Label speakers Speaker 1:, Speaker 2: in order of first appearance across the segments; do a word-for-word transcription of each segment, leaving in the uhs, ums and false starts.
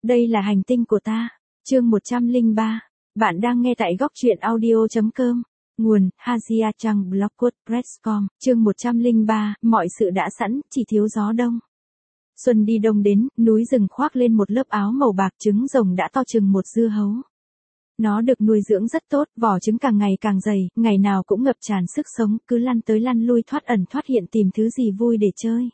Speaker 1: Đây là hành tinh của ta. Chương một trăm lẻ ba. Bạn đang nghe tại góc truyện audio chấm com. Nguồn: Hazia Trang Blog WordPress chấm com. Chương một trăm lẻ ba. Mọi sự đã sẵn, chỉ thiếu gió đông. Xuân đi đông đến, núi rừng khoác lên một lớp áo màu bạc, trứng rồng đã to chừng một dưa hấu. Nó được nuôi dưỡng rất tốt, vỏ trứng càng ngày càng dày, ngày nào cũng ngập tràn sức sống, cứ lăn tới lăn lui thoát ẩn thoát hiện tìm thứ gì vui để chơi.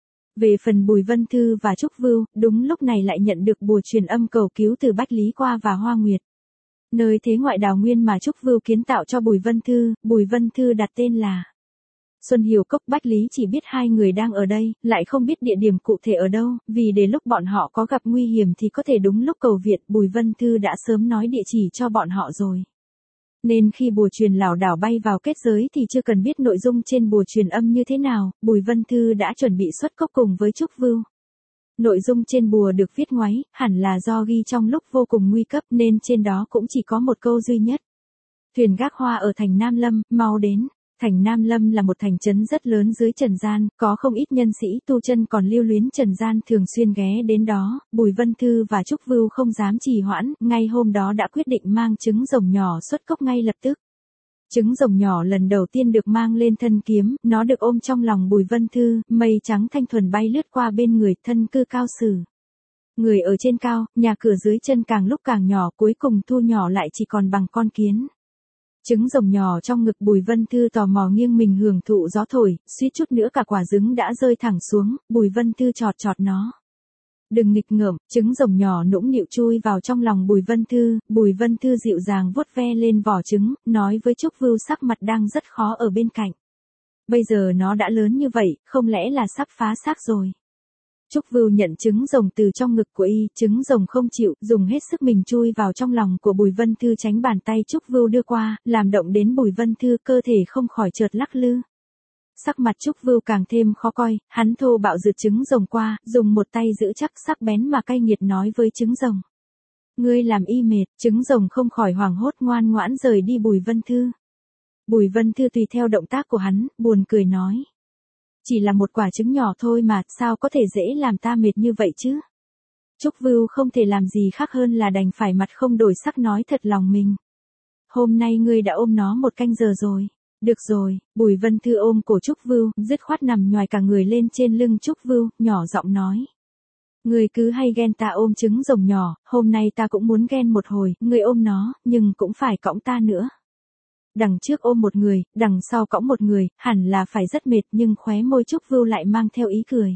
Speaker 1: Về phần Bùi Vân Thư và Trúc Vưu, đúng lúc này lại nhận được bùa truyền âm cầu cứu từ Bách Lý Qua và Hoa Nguyệt. Nơi thế ngoại đào nguyên mà Trúc Vưu kiến tạo cho Bùi Vân Thư, Bùi Vân Thư đặt tên là Xuân Hiểu Cốc. Bách Lý chỉ biết hai người đang ở đây, lại không biết địa điểm cụ thể ở đâu, vì để lúc bọn họ có gặp nguy hiểm thì có thể đúng lúc cầu viện, Bùi Vân Thư đã sớm nói địa chỉ cho bọn họ rồi. Nên khi bùa truyền lảo đảo bay vào kết giới thì chưa cần biết nội dung trên bùa truyền âm như thế nào, Bùi Vân Thư đã chuẩn bị xuất cốc cùng với Trúc Vưu. Nội dung trên bùa được viết ngoáy, hẳn là do ghi trong lúc vô cùng nguy cấp nên trên đó cũng chỉ có một câu duy nhất. Thuyền gác hoa ở thành Nam Lâm, mau đến. Thành Nam Lâm là một thành trấn rất lớn dưới trần gian, có không ít nhân sĩ tu chân còn lưu luyến trần gian thường xuyên ghé đến đó. Bùi Vân Thư và Trúc Vưu không dám trì hoãn, ngay hôm đó đã quyết định mang trứng rồng nhỏ xuất cốc ngay lập tức. Trứng rồng nhỏ lần đầu tiên được mang lên thân kiếm, nó được ôm trong lòng Bùi Vân Thư, mây trắng thanh thuần bay lướt qua bên người, thân cư cao sử. Người ở trên cao, nhà cửa dưới chân càng lúc càng nhỏ, cuối cùng thu nhỏ lại chỉ còn bằng con kiến. Trứng rồng nhỏ trong ngực Bùi Vân Thư tò mò nghiêng mình hưởng thụ gió thổi, suýt chút nữa cả quả trứng đã rơi thẳng xuống, Bùi Vân Thư chọt chọt nó. Đừng nghịch ngợm, trứng rồng nhỏ nũng nịu chui vào trong lòng Bùi Vân Thư, Bùi Vân Thư dịu dàng vuốt ve lên vỏ trứng, nói với Trúc Vưu sắc mặt đang rất khó ở bên cạnh. Bây giờ nó đã lớn như vậy, không lẽ là sắp phá xác rồi. Trúc Vưu nhận trứng rồng từ trong ngực của y, trứng rồng không chịu, dùng hết sức mình chui vào trong lòng của Bùi Vân Thư tránh bàn tay Trúc Vưu đưa qua, làm động đến Bùi Vân Thư, cơ thể không khỏi chợt lắc lư. Sắc mặt Trúc Vưu càng thêm khó coi, hắn thô bạo rượt trứng rồng qua, dùng một tay giữ chắc sắc bén mà cay nghiệt nói với trứng rồng. Ngươi làm y mệt, trứng rồng không khỏi hoảng hốt ngoan ngoãn rời đi Bùi Vân Thư. Bùi Vân Thư tùy theo động tác của hắn, buồn cười nói. Chỉ là một quả trứng nhỏ thôi mà, sao có thể dễ làm ta mệt như vậy chứ? Trúc Vưu không thể làm gì khác hơn là đành phải mặt không đổi sắc nói thật lòng mình. Hôm nay ngươi đã ôm nó một canh giờ rồi. Được rồi, Bùi Vân Thư ôm cổ Trúc Vưu, dứt khoát nằm nhoài cả người lên trên lưng Trúc Vưu, nhỏ giọng nói. Ngươi cứ hay ghen ta ôm trứng rồng nhỏ, hôm nay ta cũng muốn ghen một hồi, ngươi ôm nó, nhưng cũng phải cõng ta nữa. Đằng trước ôm một người, đằng sau cõng một người, hẳn là phải rất mệt nhưng khóe môi Trúc Vưu lại mang theo ý cười.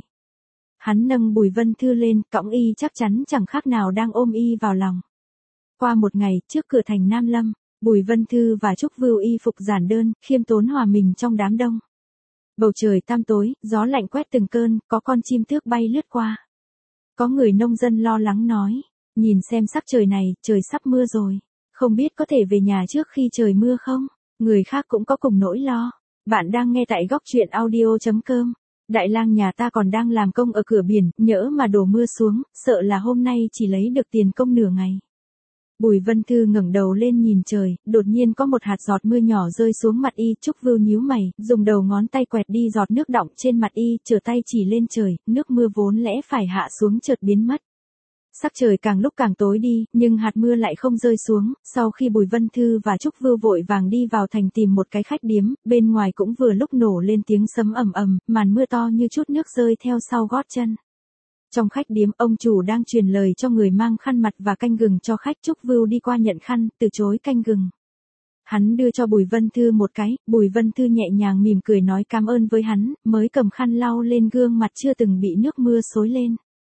Speaker 1: Hắn nâng Bùi Vân Thư lên, cõng y chắc chắn chẳng khác nào đang ôm y vào lòng. Qua một ngày, trước cửa thành Nam Lâm, Bùi Vân Thư và Trúc Vưu y phục giản đơn, khiêm tốn hòa mình trong đám đông. Bầu trời tăm tối, gió lạnh quét từng cơn, có con chim tước bay lướt qua. Có người nông dân lo lắng nói, nhìn xem sắc trời này, trời sắp mưa rồi. Không biết có thể về nhà trước khi trời mưa không? Người khác cũng có cùng nỗi lo. Bạn đang nghe tại góc truyện audio chấm com. Đại lang nhà ta còn đang làm công ở cửa biển, nhỡ mà đổ mưa xuống, sợ là hôm nay chỉ lấy được tiền công nửa ngày. Bùi Vân Thư ngẩng đầu lên nhìn trời, đột nhiên có một hạt giọt mưa nhỏ rơi xuống mặt y, Trúc Vưu nhíu mày, dùng đầu ngón tay quẹt đi giọt nước đọng trên mặt y, trở tay chỉ lên trời, nước mưa vốn lẽ phải hạ xuống chợt biến mất. Sắc trời càng lúc càng tối đi, nhưng hạt mưa lại không rơi xuống, sau khi Bùi Vân Thư và Trúc Vưu vội vàng đi vào thành tìm một cái khách điếm, bên ngoài cũng vừa lúc nổ lên tiếng sấm ầm ầm, màn mưa to như chút nước rơi theo sau gót chân. Trong khách điếm, ông chủ đang truyền lời cho người mang khăn mặt và canh gừng cho khách. Trúc Vưu đi qua nhận khăn, từ chối canh gừng. Hắn đưa cho Bùi Vân Thư một cái, Bùi Vân Thư nhẹ nhàng mỉm cười nói cảm ơn với hắn, mới cầm khăn lau lên gương mặt chưa từng bị nước mưa xối lên.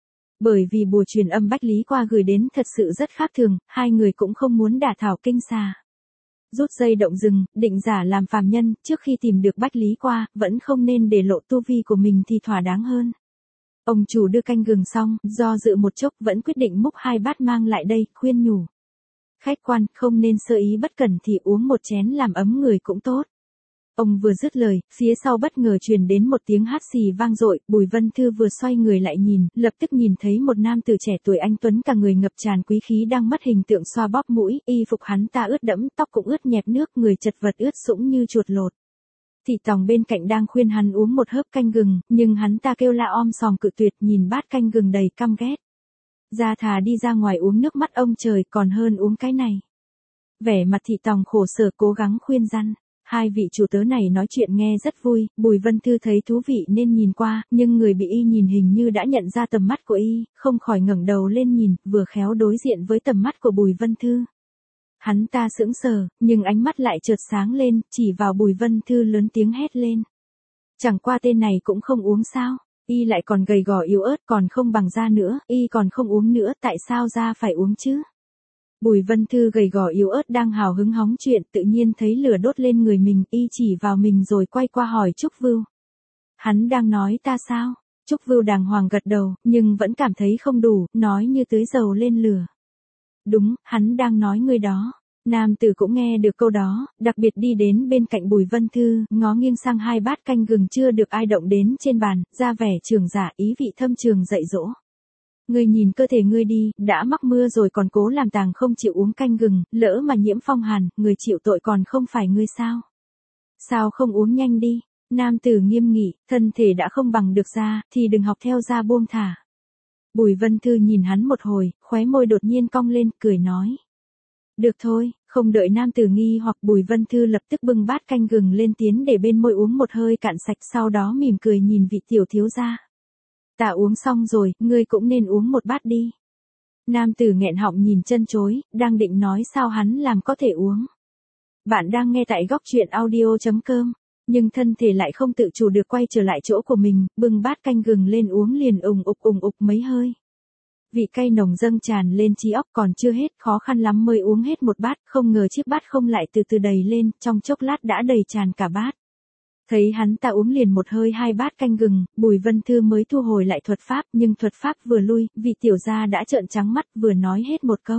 Speaker 1: Bởi vì bùa truyền âm Bách Lý Qua gửi đến thật sự rất khác thường, hai người cũng không muốn đả thảo kinh xà. Rút dây động rừng, định giả làm phàm nhân, trước khi tìm được Bách Lý Qua, vẫn không nên để lộ tu vi của mình thì thỏa đáng hơn. Ông chủ đưa canh gừng xong, do dự một chốc vẫn quyết định múc hai bát mang lại đây, khuyên nhủ. Khách quan, không nên sơ ý bất cẩn thì uống một chén làm ấm người cũng tốt. Ông vừa dứt lời, phía sau bất ngờ truyền đến một tiếng hát xì vang dội, Bùi Vân Thư vừa xoay người lại nhìn, lập tức nhìn thấy một nam tử trẻ tuổi anh tuấn cả người ngập tràn quý khí đang mất hình tượng xoa bóp mũi, y phục hắn ta ướt đẫm, tóc cũng ướt nhẹp nước, người chật vật ướt sũng như chuột lột. Thị tòng bên cạnh đang khuyên hắn uống một hớp canh gừng, nhưng hắn ta kêu la om sòm cự tuyệt, nhìn bát canh gừng đầy căm ghét. Ra thà đi ra ngoài uống nước mắt ông trời còn hơn uống cái này. Vẻ mặt Thị Tòng khổ sở cố gắng khuyên răn. Hai vị chủ tớ này nói chuyện nghe rất vui, Bùi Vân Thư thấy thú vị nên nhìn qua, nhưng người bị y nhìn hình như đã nhận ra tầm mắt của y, không khỏi ngẩng đầu lên nhìn, vừa khéo đối diện với tầm mắt của Bùi Vân Thư. Hắn ta sững sờ, nhưng ánh mắt lại chợt sáng lên, chỉ vào Bùi Vân Thư lớn tiếng hét lên. Chẳng qua tên này cũng không uống sao, y lại còn gầy gò yếu ớt còn không bằng da nữa, y còn không uống nữa tại sao da phải uống chứ? Bùi Vân Thư gầy gò yếu ớt đang hào hứng hóng chuyện tự nhiên thấy lửa đốt lên người mình, y chỉ vào mình rồi quay qua hỏi Trúc Vưu. Hắn đang nói ta sao? Trúc Vưu đàng hoàng gật đầu, nhưng vẫn cảm thấy không đủ, nói như tưới dầu lên lửa. Đúng, hắn đang nói ngươi đó. Nam tử cũng nghe được câu đó, đặc biệt đi đến bên cạnh Bùi Vân Thư, ngó nghiêng sang hai bát canh gừng chưa được ai động đến trên bàn, ra vẻ trường giả ý vị thâm trường dạy dỗ. Ngươi nhìn cơ thể ngươi đi, đã mắc mưa rồi còn cố làm tàng không chịu uống canh gừng, lỡ mà nhiễm phong hàn, người chịu tội còn không phải ngươi sao? Sao không uống nhanh đi? Nam tử nghiêm nghị, thân thể đã không bằng được da, thì đừng học theo da buông thả. Bùi Vân Thư nhìn hắn một hồi, khóe môi đột nhiên cong lên, cười nói. Được thôi, không đợi nam tử nghi hoặc Bùi Vân Thư lập tức bưng bát canh gừng lên tiến để bên môi uống một hơi cạn sạch sau đó mỉm cười nhìn vị tiểu thiếu gia. Ta uống xong rồi, ngươi cũng nên uống một bát đi. Nam tử nghẹn họng nhìn chân chối, đang định nói sao hắn làm có thể uống. Bạn đang nghe tại góc truyện audio chấm com, nhưng thân thể lại không tự chủ được quay trở lại chỗ của mình, bưng bát canh gừng lên uống liền ùng ục ùng ục mấy hơi. Vị cay nồng dâng tràn lên trí óc còn chưa hết, khó khăn lắm mới uống hết một bát, không ngờ chiếc bát không lại từ từ đầy lên, trong chốc lát đã đầy tràn cả bát. Thấy hắn ta uống liền một hơi hai bát canh gừng, Bùi Vân Thư mới thu hồi lại thuật pháp, nhưng thuật pháp vừa lui, vị tiểu gia đã trợn trắng mắt vừa nói hết một câu.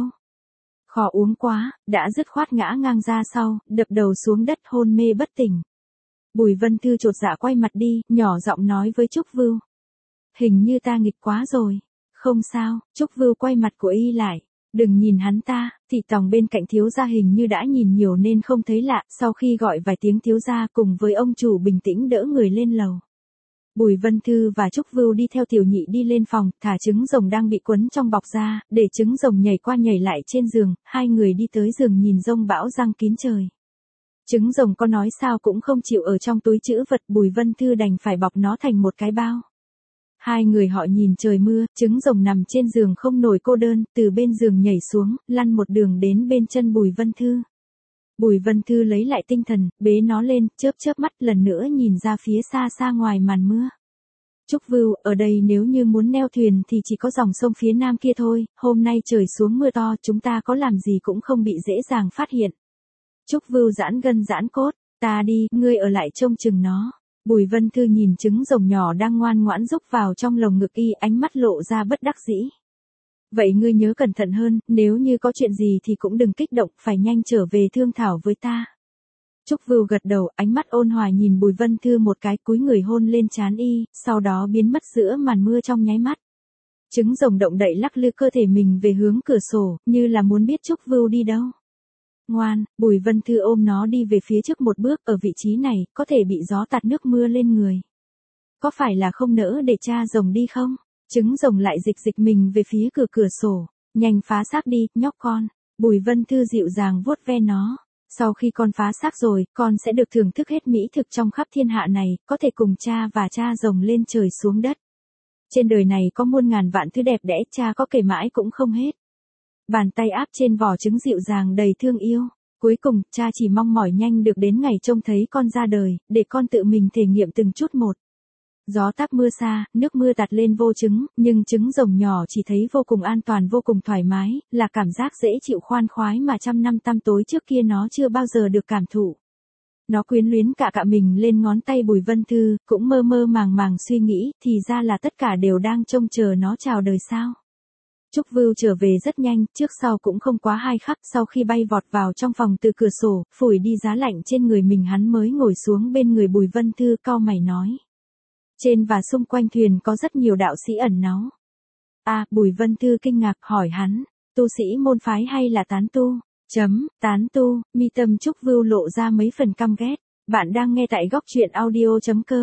Speaker 1: Khó uống quá, đã dứt khoát ngã ngang ra sau, đập đầu xuống đất hôn mê bất tỉnh. Bùi Vân Thư chột dạ quay mặt đi, nhỏ giọng nói với Trúc Vưu. Hình như ta nghịch quá rồi. Không sao, Trúc Vưu quay mặt của y lại. Đừng nhìn hắn ta, Thị Tòng bên cạnh thiếu gia hình như đã nhìn nhiều nên không thấy lạ, sau khi gọi vài tiếng thiếu gia cùng với ông chủ bình tĩnh đỡ người lên lầu. Bùi Vân Thư và Trúc Vưu đi theo tiểu nhị đi lên phòng, thả trứng rồng đang bị quấn trong bọc ra, để trứng rồng nhảy qua nhảy lại trên giường, hai người đi tới giường nhìn rông bão răng kín trời. Trứng rồng có nói sao cũng không chịu ở trong túi trữ vật, Bùi Vân Thư đành phải bọc nó thành một cái bao. Hai người họ nhìn trời mưa, trứng rồng nằm trên giường không nổi cô đơn, từ bên giường nhảy xuống, lăn một đường đến bên chân Bùi Vân Thư. Bùi Vân Thư lấy lại tinh thần, bế nó lên, chớp chớp mắt lần nữa nhìn ra phía xa xa ngoài màn mưa. Trúc Vưu, ở đây nếu như muốn neo thuyền thì chỉ có dòng sông phía nam kia thôi, hôm nay trời xuống mưa to chúng ta có làm gì cũng không bị dễ dàng phát hiện. Trúc Vưu giãn gân giãn cốt, ta đi, ngươi ở lại trông chừng nó. Bùi Vân Thư nhìn trứng rồng nhỏ đang ngoan ngoãn rúc vào trong lồng ngực y, ánh mắt lộ ra bất đắc dĩ. Vậy ngươi nhớ cẩn thận hơn, nếu như có chuyện gì thì cũng đừng kích động, phải nhanh trở về thương thảo với ta. Trúc Vưu gật đầu, ánh mắt ôn hòa nhìn Bùi Vân Thư một cái, cúi người hôn lên trán y, sau đó biến mất giữa màn mưa trong nháy mắt. Trứng rồng động đậy lắc lư cơ thể mình về hướng cửa sổ, như là muốn biết Trúc Vưu đi đâu. Ngoan, Bùi Vân Thư ôm nó đi về phía trước một bước, ở vị trí này, có thể bị gió tạt nước mưa lên người. Có phải là không nỡ để cha rồng đi không? Trứng rồng lại dịch dịch mình về phía cửa cửa sổ, nhanh phá xác đi, nhóc con. Bùi Vân Thư dịu dàng vuốt ve nó. Sau khi con phá xác rồi, con sẽ được thưởng thức hết mỹ thực trong khắp thiên hạ này, có thể cùng cha và cha rồng lên trời xuống đất. Trên đời này có muôn ngàn vạn thứ đẹp đẽ, cha có kể mãi cũng không hết. Bàn tay áp trên vỏ trứng dịu dàng đầy thương yêu. Cuối cùng, cha chỉ mong mỏi nhanh được đến ngày trông thấy con ra đời, để con tự mình thể nghiệm từng chút một. Gió táp mưa xa, nước mưa tạt lên vô trứng, nhưng trứng rồng nhỏ chỉ thấy vô cùng an toàn vô cùng thoải mái, là cảm giác dễ chịu khoan khoái mà trăm năm tăm tối trước kia nó chưa bao giờ được cảm thụ. Nó quyến luyến cạ cạ mình lên ngón tay Bùi Vân Thư, cũng mơ mơ màng màng suy nghĩ, thì ra là tất cả đều đang trông chờ nó chào đời sao. Trúc Vưu trở về rất nhanh, trước sau cũng không quá hai khắc, sau khi bay vọt vào trong phòng từ cửa sổ, phủi đi giá lạnh trên người mình, hắn mới ngồi xuống bên người Bùi Vân Thư, cau mày nói. Trên và xung quanh thuyền có rất nhiều đạo sĩ ẩn náu. À, Bùi Vân Thư kinh ngạc hỏi hắn, tu sĩ môn phái hay là tán tu? Chấm, tán tu, mi tâm Trúc Vưu lộ ra mấy phần căm ghét. Bạn đang nghe tại góc truyện audio chấm com.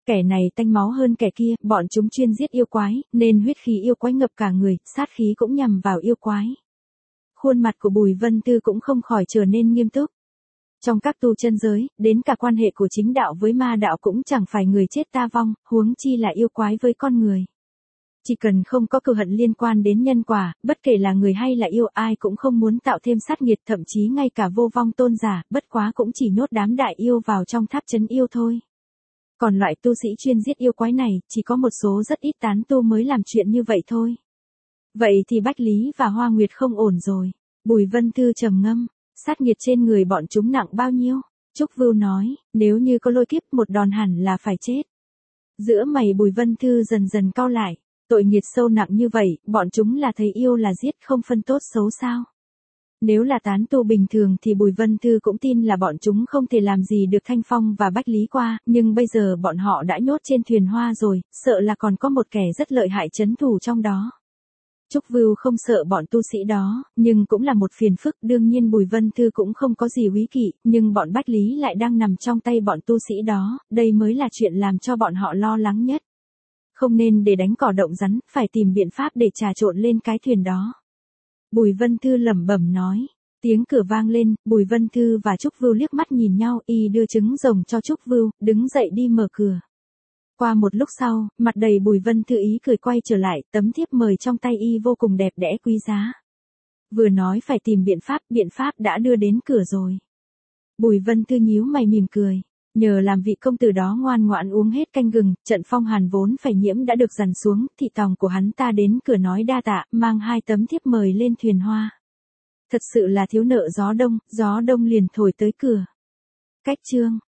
Speaker 1: Kẻ này tanh máu hơn kẻ kia, bọn chúng chuyên giết yêu quái, nên huyết khí yêu quái ngập cả người, sát khí cũng nhằm vào yêu quái. Khuôn mặt của Bùi Vân Tư cũng không khỏi trở nên nghiêm túc. Trong các tu chân giới, đến cả quan hệ của chính đạo với ma đạo cũng chẳng phải người chết ta vong, huống chi là yêu quái với con người. Chỉ cần không có cừu hận liên quan đến nhân quả, bất kể là người hay là yêu, ai cũng không muốn tạo thêm sát nghiệt, thậm chí ngay cả vô vong tôn giả, bất quá cũng chỉ nhốt đám đại yêu vào trong tháp trấn yêu thôi. Còn loại tu sĩ chuyên giết yêu quái này, chỉ có một số rất ít tán tu mới làm chuyện như vậy thôi. Vậy thì Bách Lý và Hoa Nguyệt không ổn rồi. Bùi Vân Thư trầm ngâm, sát nghiệt trên người bọn chúng nặng bao nhiêu? Trúc Vưu nói, nếu như có lôi kiếp một đòn hẳn là phải chết. Giữa mày Bùi Vân Thư dần dần cau lại, tội nghiệt sâu nặng như vậy, bọn chúng là thấy yêu là giết không phân tốt xấu sao? Nếu là tán tu bình thường thì Bùi Vân Thư cũng tin là bọn chúng không thể làm gì được Thanh Phong và Bách Lý qua, nhưng bây giờ bọn họ đã nhốt trên thuyền hoa rồi, sợ là còn có một kẻ rất lợi hại trấn thủ trong đó. Trúc Vưu không sợ bọn tu sĩ đó, nhưng cũng là một phiền phức, đương nhiên Bùi Vân Thư cũng không có gì úy kỵ, nhưng bọn Bách Lý lại đang nằm trong tay bọn tu sĩ đó, đây mới là chuyện làm cho bọn họ lo lắng nhất. Không nên để đánh cỏ động rắn, phải tìm biện pháp để trà trộn lên cái thuyền đó. Bùi Vân Thư lẩm bẩm nói. Tiếng cửa vang lên, Bùi Vân Thư và Trúc Vưu liếc mắt nhìn nhau, y đưa trứng rồng cho Trúc Vưu, đứng dậy đi mở cửa. Qua một lúc sau, mặt đầy Bùi Vân Thư ý cười quay trở lại, tấm thiếp mời trong tay y vô cùng đẹp đẽ quý giá. Vừa nói phải tìm biện pháp, biện pháp đã đưa đến cửa rồi. Bùi Vân Thư nhíu mày mỉm cười. Nhờ làm vị công tử đó ngoan ngoãn uống hết canh gừng, trận phong hàn vốn phải nhiễm đã được dằn xuống, thị tòng của hắn ta đến cửa nói đa tạ, mang hai tấm thiếp mời lên thuyền hoa. Thật sự là thiếu nợ gió đông, gió đông liền thổi tới cửa. Cách chương